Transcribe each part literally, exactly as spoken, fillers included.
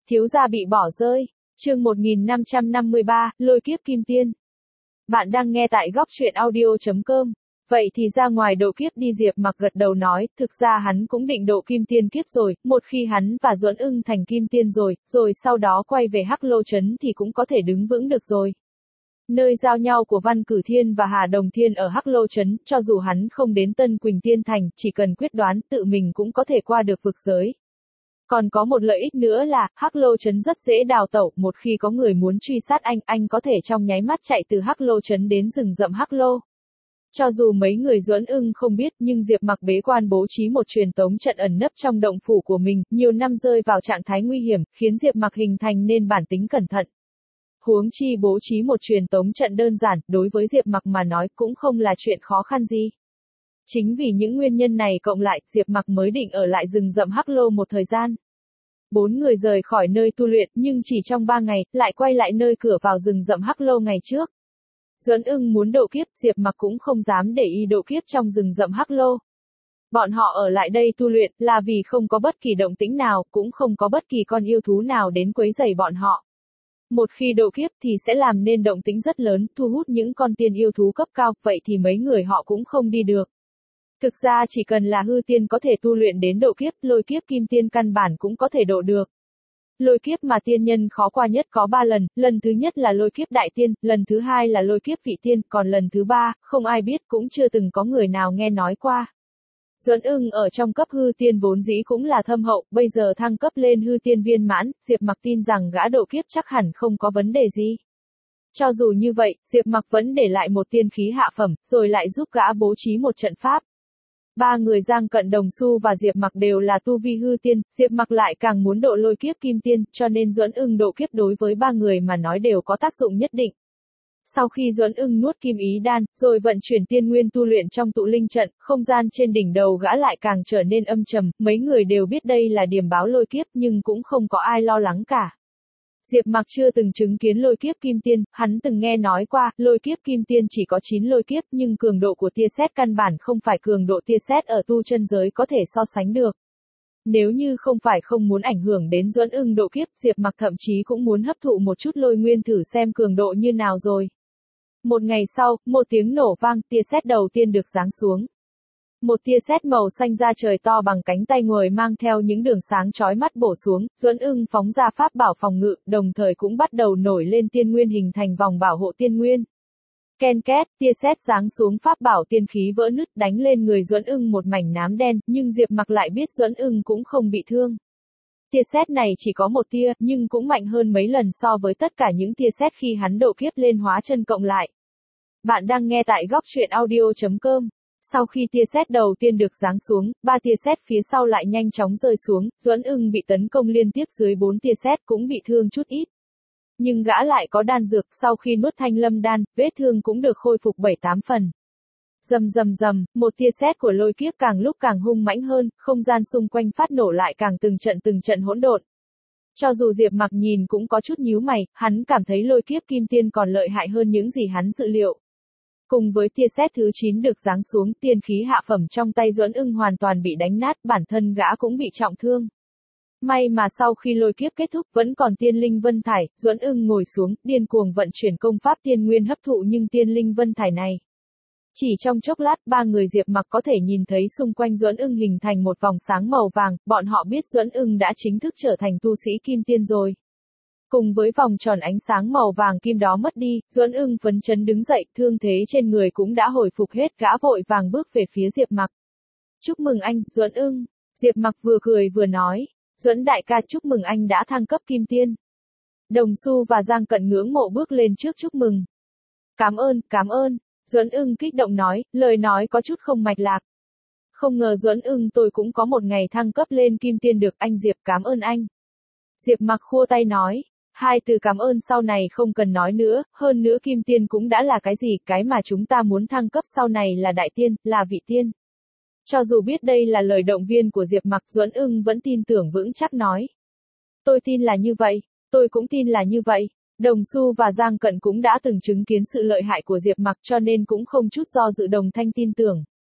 Thiếu gia bị bỏ rơi. Chương một nghìn năm trăm năm mươi ba, Lôi kiếp kim tiên. Bạn đang nghe tại góc truyện audio chấm com. Vậy thì ra ngoài độ kiếp đi, Diệp Mặc gật đầu nói, thực ra hắn cũng định độ kim tiên kiếp rồi, một khi hắn và Duẫn Ưng thành kim tiên rồi, rồi sau đó quay về Hắc Lô Trấn thì cũng có thể đứng vững được rồi. Nơi giao nhau của Văn Cử Thiên và Hà Đồng Thiên ở Hắc Lô Trấn, cho dù hắn không đến Tân Quỳnh Tiên Thành, chỉ cần quyết đoán tự mình cũng có thể qua được vực giới. Còn có một lợi ích nữa là, Hắc Lô Trấn rất dễ đào tẩu, một khi có người muốn truy sát anh, anh có thể trong nháy mắt chạy từ Hắc Lô Trấn đến rừng rậm Hắc Lô. Cho dù mấy người Duẫn Ưng không biết, nhưng Diệp Mặc bế quan bố trí một truyền tống trận ẩn nấp trong động phủ của mình, nhiều năm rơi vào trạng thái nguy hiểm, khiến Diệp Mặc hình thành nên bản tính cẩn thận. Huống chi bố trí một truyền tống trận đơn giản, đối với Diệp Mặc mà nói cũng không là chuyện khó khăn gì. Chính vì những nguyên nhân này cộng lại, Diệp Mặc mới định ở lại rừng rậm Hắc Lô một thời gian. Bốn người rời khỏi nơi tu luyện, nhưng chỉ trong ba ngày, lại quay lại nơi cửa vào rừng rậm Hắc Lô ngày trước. Duẫn Ưng muốn độ kiếp, Diệp Mặc cũng không dám để y độ kiếp trong rừng rậm Hắc Lô. Bọn họ ở lại đây tu luyện, là vì không có bất kỳ động tĩnh nào, cũng không có bất kỳ con yêu thú nào đến quấy rầy bọn họ. Một khi độ kiếp thì sẽ làm nên động tĩnh rất lớn, thu hút những con tiên yêu thú cấp cao, vậy thì mấy người họ cũng không đi được. Thực ra chỉ cần là hư tiên có thể tu luyện đến độ kiếp, lôi kiếp kim tiên căn bản cũng có thể độ được. Lôi kiếp mà tiên nhân khó qua nhất có ba lần, lần thứ nhất là lôi kiếp đại tiên, lần thứ hai là lôi kiếp vị tiên, còn lần thứ ba, không ai biết, cũng chưa từng có người nào nghe nói qua. Duẫn Ưng ở trong cấp hư tiên vốn dĩ cũng là thâm hậu, bây giờ thăng cấp lên hư tiên viên mãn, Diệp Mặc tin rằng gã độ kiếp chắc hẳn không có vấn đề gì. Cho dù như vậy, Diệp Mặc vẫn để lại một tiên khí hạ phẩm, rồi lại giúp gã bố trí một trận pháp. Ba người Giang Cận Đồng Xu và Diệp Mặc đều là tu vi hư tiên, Diệp Mặc lại càng muốn độ lôi kiếp kim tiên, cho nên Duẫn Ưng độ kiếp đối với ba người mà nói đều có tác dụng nhất định. Sau khi Duẫn Ưng nuốt kim ý đan, rồi vận chuyển tiên nguyên tu luyện trong tụ linh trận, không gian trên đỉnh đầu gã lại càng trở nên âm trầm, mấy người đều biết đây là điểm báo lôi kiếp nhưng cũng không có ai lo lắng cả. Diệp Mặc chưa từng chứng kiến lôi kiếp kim tiên, hắn từng nghe nói qua, lôi kiếp kim tiên chỉ có chín lôi kiếp nhưng cường độ của tia sét căn bản không phải cường độ tia sét ở tu chân giới có thể so sánh được. Nếu như không phải không muốn ảnh hưởng đến Duẫn Ưng độ kiếp, Diệp Mặc thậm chí cũng muốn hấp thụ một chút lôi nguyên thử xem cường độ như nào rồi. Một ngày sau, một tiếng nổ vang, tia sét đầu tiên được giáng xuống. Một tia sét màu xanh da trời to bằng cánh tay người mang theo những đường sáng chói mắt bổ xuống, Duẫn Ưng phóng ra pháp bảo phòng ngự, đồng thời cũng bắt đầu nổi lên tiên nguyên hình thành vòng bảo hộ tiên nguyên. Ken két, tia sét giáng xuống pháp bảo tiên khí vỡ nứt đánh lên người Duẫn Ưng một mảnh nám đen, nhưng Diệp Mặc lại biết Duẫn Ưng cũng không bị thương. Tia sét này chỉ có một tia, nhưng cũng mạnh hơn mấy lần so với tất cả những tia sét khi hắn độ kiếp lên hóa chân cộng lại. Bạn đang nghe tại góc truyện audio chấm com. Sau khi tia sét đầu tiên được giáng xuống, ba tia sét phía sau lại nhanh chóng rơi xuống, Duẫn Ưng bị tấn công liên tiếp dưới bốn tia sét cũng bị thương chút ít. Nhưng gã lại có đan dược, sau khi nuốt thanh lâm đan, vết thương cũng được khôi phục bảy tám phần. Rầm rầm rầm, một tia sét của lôi kiếp càng lúc càng hung mãnh hơn, không gian xung quanh phát nổ lại càng từng trận từng trận hỗn độn. Cho dù Diệp Mặc nhìn cũng có chút nhíu mày, hắn cảm thấy lôi kiếp kim tiên còn lợi hại hơn những gì hắn dự liệu. Cùng với tia sét thứ chín được giáng xuống, tiên khí hạ phẩm trong tay Duẫn Ưng hoàn toàn bị đánh nát, bản thân gã cũng bị trọng thương. May mà sau khi lôi kiếp kết thúc vẫn còn tiên linh vân thải, Duẫn Ưng ngồi xuống, điên cuồng vận chuyển công pháp tiên nguyên hấp thụ nhưng tiên linh vân thải này. Chỉ trong chốc lát, ba người Diệp Mặc có thể nhìn thấy xung quanh Duẫn Ưng hình thành một vòng sáng màu vàng, bọn họ biết Duẫn Ưng đã chính thức trở thành tu sĩ kim tiên rồi. Cùng với vòng tròn ánh sáng màu vàng kim đó mất đi, Duẫn Ưng phấn chấn đứng dậy, thương thế trên người cũng đã hồi phục hết, gã vội vàng bước về phía Diệp Mặc. Chúc mừng anh, Duẫn Ưng. Diệp Mặc vừa cười vừa nói. Duẫn đại ca, chúc mừng anh đã thăng cấp kim tiên. Đồng Xu và Giang Cận ngưỡng mộ bước lên trước chúc mừng. Cảm ơn, cảm ơn. Duẫn Ưng kích động nói, lời nói có chút không mạch lạc. Không ngờ Duẫn Ưng tôi cũng có một ngày thăng cấp lên kim tiên được, anh Diệp, cảm ơn anh. Diệp Mặc khua tay nói. Hai từ cảm ơn sau này không cần nói nữa, hơn nữa kim tiên cũng đã là cái gì, cái mà chúng ta muốn thăng cấp sau này là đại tiên, là vị tiên. Cho dù biết đây là lời động viên của Diệp Mặc, Duẫn Ưng vẫn tin tưởng vững chắc nói. Tôi tin là như vậy, tôi cũng tin là như vậy. Đồng Xu và Giang Cận cũng đã từng chứng kiến sự lợi hại của Diệp Mặc cho nên cũng không chút do dự đồng thanh tin tưởng.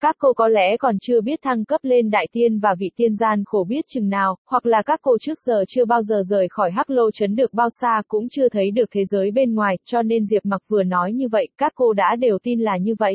Các cô có lẽ còn chưa biết thăng cấp lên đại tiên và vị tiên gian khổ biết chừng nào, hoặc là các cô trước giờ chưa bao giờ rời khỏi Hắc Lô Trấn được bao xa cũng chưa thấy được thế giới bên ngoài, cho nên Diệp Mặc vừa nói như vậy, các cô đã đều tin là như vậy.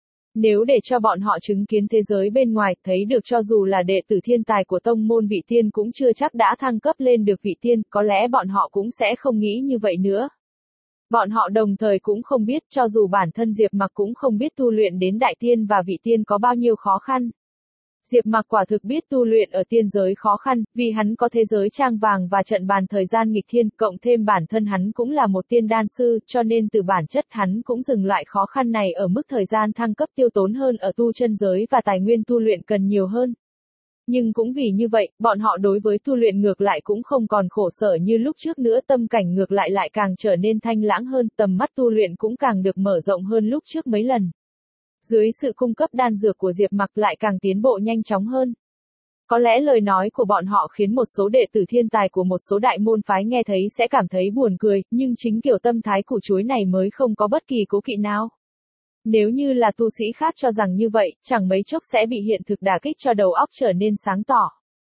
Nếu để cho bọn họ chứng kiến thế giới bên ngoài, thấy được cho dù là đệ tử thiên tài của tông môn vị tiên cũng chưa chắc đã thăng cấp lên được vị tiên, có lẽ bọn họ cũng sẽ không nghĩ như vậy nữa. Bọn họ đồng thời cũng không biết, cho dù bản thân Diệp Mặc cũng không biết tu luyện đến đại tiên và vị tiên có bao nhiêu khó khăn. Diệp Mặc quả thực biết tu luyện ở tiên giới khó khăn, vì hắn có thế giới trang vàng và trận bàn thời gian nghịch thiên, cộng thêm bản thân hắn cũng là một tiên đan sư, cho nên từ bản chất hắn cũng dừng loại khó khăn này ở mức thời gian thăng cấp tiêu tốn hơn ở tu chân giới và tài nguyên tu luyện cần nhiều hơn. Nhưng cũng vì như vậy, bọn họ đối với tu luyện ngược lại cũng không còn khổ sở như lúc trước nữa, tâm cảnh ngược lại lại càng trở nên thanh lãng hơn, tầm mắt tu luyện cũng càng được mở rộng hơn lúc trước mấy lần. Dưới sự cung cấp đan dược của Diệp Mặc lại càng tiến bộ nhanh chóng hơn. Có lẽ lời nói của bọn họ khiến một số đệ tử thiên tài của một số đại môn phái nghe thấy sẽ cảm thấy buồn cười, nhưng chính kiểu tâm thái củ chuối này mới không có bất kỳ cố kỵ nào. Nếu như là tu sĩ khác cho rằng như vậy, chẳng mấy chốc sẽ bị hiện thực đả kích cho đầu óc trở nên sáng tỏ.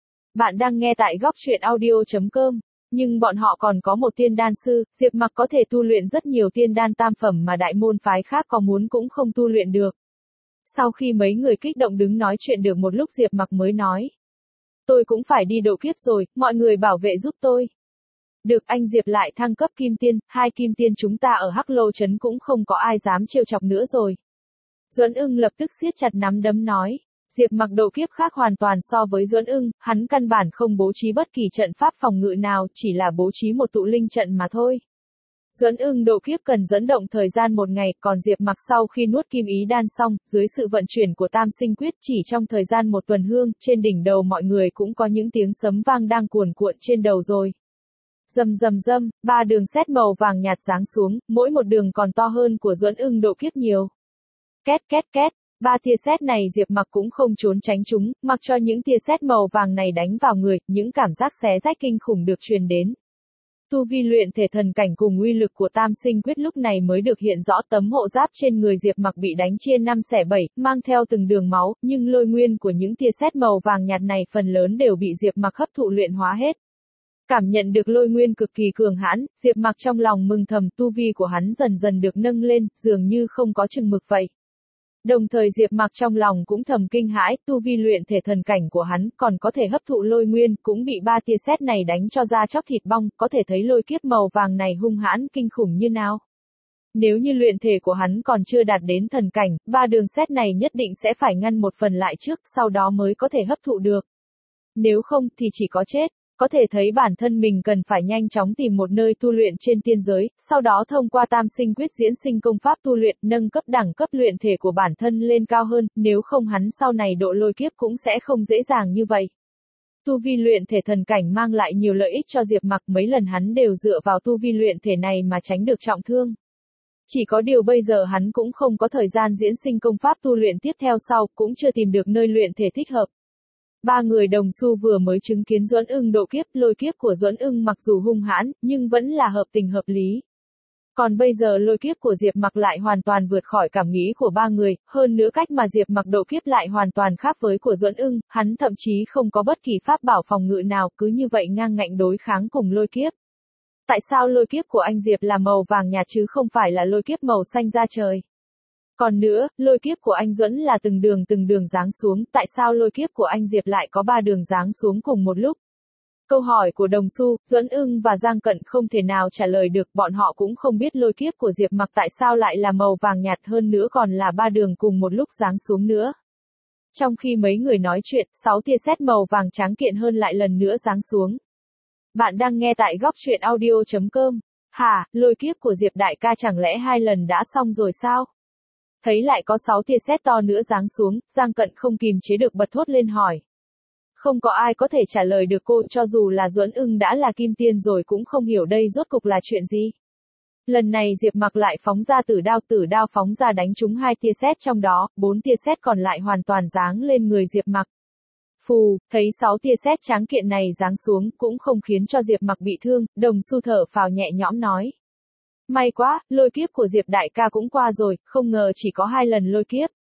Bạn đang nghe tại góc truyện audio chấm com. Nhưng bọn họ còn có một tiên đan sư, Diệp Mặc có thể tu luyện rất nhiều tiên đan tam phẩm mà đại môn phái khác có muốn cũng không tu luyện được. Sau khi mấy người kích động đứng nói chuyện được một lúc Diệp Mặc mới nói. Tôi cũng phải đi độ kiếp rồi, mọi người bảo vệ giúp tôi. Được, anh Diệp lại thăng cấp kim tiên, hai kim tiên chúng ta ở Hắc Lô Trấn cũng không có ai dám trêu chọc nữa rồi. Duẫn Ưng lập tức siết chặt nắm đấm nói. Diệp Mặc độ kiếp khác hoàn toàn so với Duẫn Ưng, hắn căn bản không bố trí bất kỳ trận pháp phòng ngự nào, chỉ là bố trí một tụ linh trận mà thôi. Duẫn Ưng độ kiếp cần dẫn động thời gian một ngày, còn Diệp Mặc sau khi nuốt kim ý đan xong, dưới sự vận chuyển của tam sinh quyết chỉ trong thời gian một tuần hương, trên đỉnh đầu mọi người cũng có những tiếng sấm vang đang cuồn cuộn trên đầu rồi. Rầm rầm rầm, ba đường sét màu vàng nhạt giáng xuống, mỗi một đường còn to hơn của Duẫn Ưng độ kiếp nhiều. Két két két. Ba tia sét này Diệp Mặc cũng không trốn tránh chúng, mặc cho những tia sét màu vàng này đánh vào người, những cảm giác xé rách kinh khủng được truyền đến. Tu vi luyện thể thần cảnh cùng uy lực của tam sinh quyết lúc này mới được hiện rõ, tấm hộ giáp trên người Diệp Mặc bị đánh chia năm xẻ bảy, mang theo từng đường máu, nhưng lôi nguyên của những tia sét màu vàng nhạt này phần lớn đều bị Diệp Mặc hấp thụ luyện hóa hết. Cảm nhận được lôi nguyên cực kỳ cường hãn, Diệp Mặc trong lòng mừng thầm, tu vi của hắn dần dần được nâng lên, dường như không có chừng mực vậy. Đồng thời Diệp Mặc trong lòng cũng thầm kinh hãi, tu vi luyện thể thần cảnh của hắn còn có thể hấp thụ lôi nguyên, cũng bị ba tia sét này đánh cho da chóc thịt bong, có thể thấy lôi kiếp màu vàng này hung hãn kinh khủng như nào. Nếu như luyện thể của hắn còn chưa đạt đến thần cảnh, ba đường sét này nhất định sẽ phải ngăn một phần lại trước, sau đó mới có thể hấp thụ được. Nếu không thì chỉ có chết. Có thể thấy bản thân mình cần phải nhanh chóng tìm một nơi tu luyện trên tiên giới, sau đó thông qua tam sinh quyết diễn sinh công pháp tu luyện, nâng cấp đẳng cấp luyện thể của bản thân lên cao hơn, nếu không hắn sau này độ lôi kiếp cũng sẽ không dễ dàng như vậy. Tu vi luyện thể thần cảnh mang lại nhiều lợi ích cho Diệp Mặc, mấy lần hắn đều dựa vào tu vi luyện thể này mà tránh được trọng thương. Chỉ có điều bây giờ hắn cũng không có thời gian diễn sinh công pháp tu luyện tiếp theo sau, cũng chưa tìm được nơi luyện thể thích hợp. Ba người đồng xu vừa mới chứng kiến Duẫn Ưng độ kiếp, lôi kiếp của Duẫn Ưng mặc dù hung hãn, nhưng vẫn là hợp tình hợp lý. Còn bây giờ lôi kiếp của Diệp Mặc lại hoàn toàn vượt khỏi cảm nghĩ của ba người, hơn nữa cách mà Diệp Mặc độ kiếp lại hoàn toàn khác với của Duẫn Ưng, hắn thậm chí không có bất kỳ pháp bảo phòng ngự nào, cứ như vậy ngang ngạnh đối kháng cùng lôi kiếp. Tại sao lôi kiếp của anh Diệp là màu vàng nhạt chứ không phải là lôi kiếp màu xanh da trời? Còn nữa, lôi kiếp của anh Duẫn là từng đường từng đường giáng xuống, tại sao lôi kiếp của anh Diệp lại có ba đường giáng xuống cùng một lúc? Câu hỏi của Đồng Xu, Duẫn Ưng và Giang Cận không thể nào trả lời được, bọn họ cũng không biết lôi kiếp của Diệp Mặc tại sao lại là màu vàng nhạt hơn nữa còn là ba đường cùng một lúc giáng xuống nữa. Trong khi mấy người nói chuyện, sáu tia sét màu vàng trắng kiện hơn lại lần nữa giáng xuống. Bạn đang nghe tại góc truyện audio chấm com. Hả, lôi kiếp của Diệp đại ca chẳng lẽ hai lần đã xong rồi sao? Thấy lại có sáu tia sét to nữa giáng xuống, Giang Cận không kìm chế được bật thốt lên hỏi. Không có ai có thể trả lời được cô, cho dù là Duẫn Ưng đã là kim tiên rồi cũng không hiểu đây rốt cục là chuyện gì. Lần này Diệp Mặc lại phóng ra tử đao, tử đao phóng ra đánh trúng hai tia sét trong đó, bốn tia sét còn lại hoàn toàn giáng lên người Diệp Mặc. Phù, thấy sáu tia sét tráng kiện này giáng xuống cũng không khiến cho Diệp Mặc bị thương, Đồng Xu thở phào nhẹ nhõm nói. May quá, lôi kiếp của Diệp đại ca cũng qua rồi, không ngờ chỉ có hai lần lôi kiếp.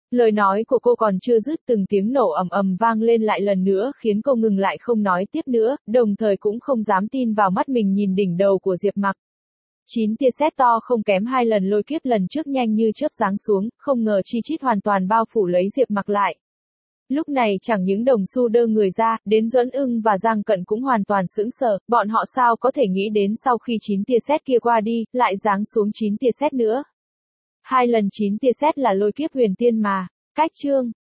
Lời nói của cô còn chưa dứt, từng tiếng nổ ầm ầm vang lên lại lần nữa khiến cô ngừng lại không nói tiếp nữa, đồng thời cũng không dám tin vào mắt mình nhìn đỉnh đầu của Diệp Mặc. Chín tia sét to không kém hai lần lôi kiếp lần trước nhanh như chớp giáng xuống, không ngờ chi chít hoàn toàn bao phủ lấy Diệp Mặc lại. Lúc này chẳng những Đồng Xu đơ người ra, đến Duẫn Ưng và Giang Cận cũng hoàn toàn sững sờ, bọn họ sao có thể nghĩ đến sau khi chín tia sét kia qua đi, lại giáng xuống chín tia sét nữa. Hai lần chín tia sét là lôi kiếp huyền tiên mà. Cách chương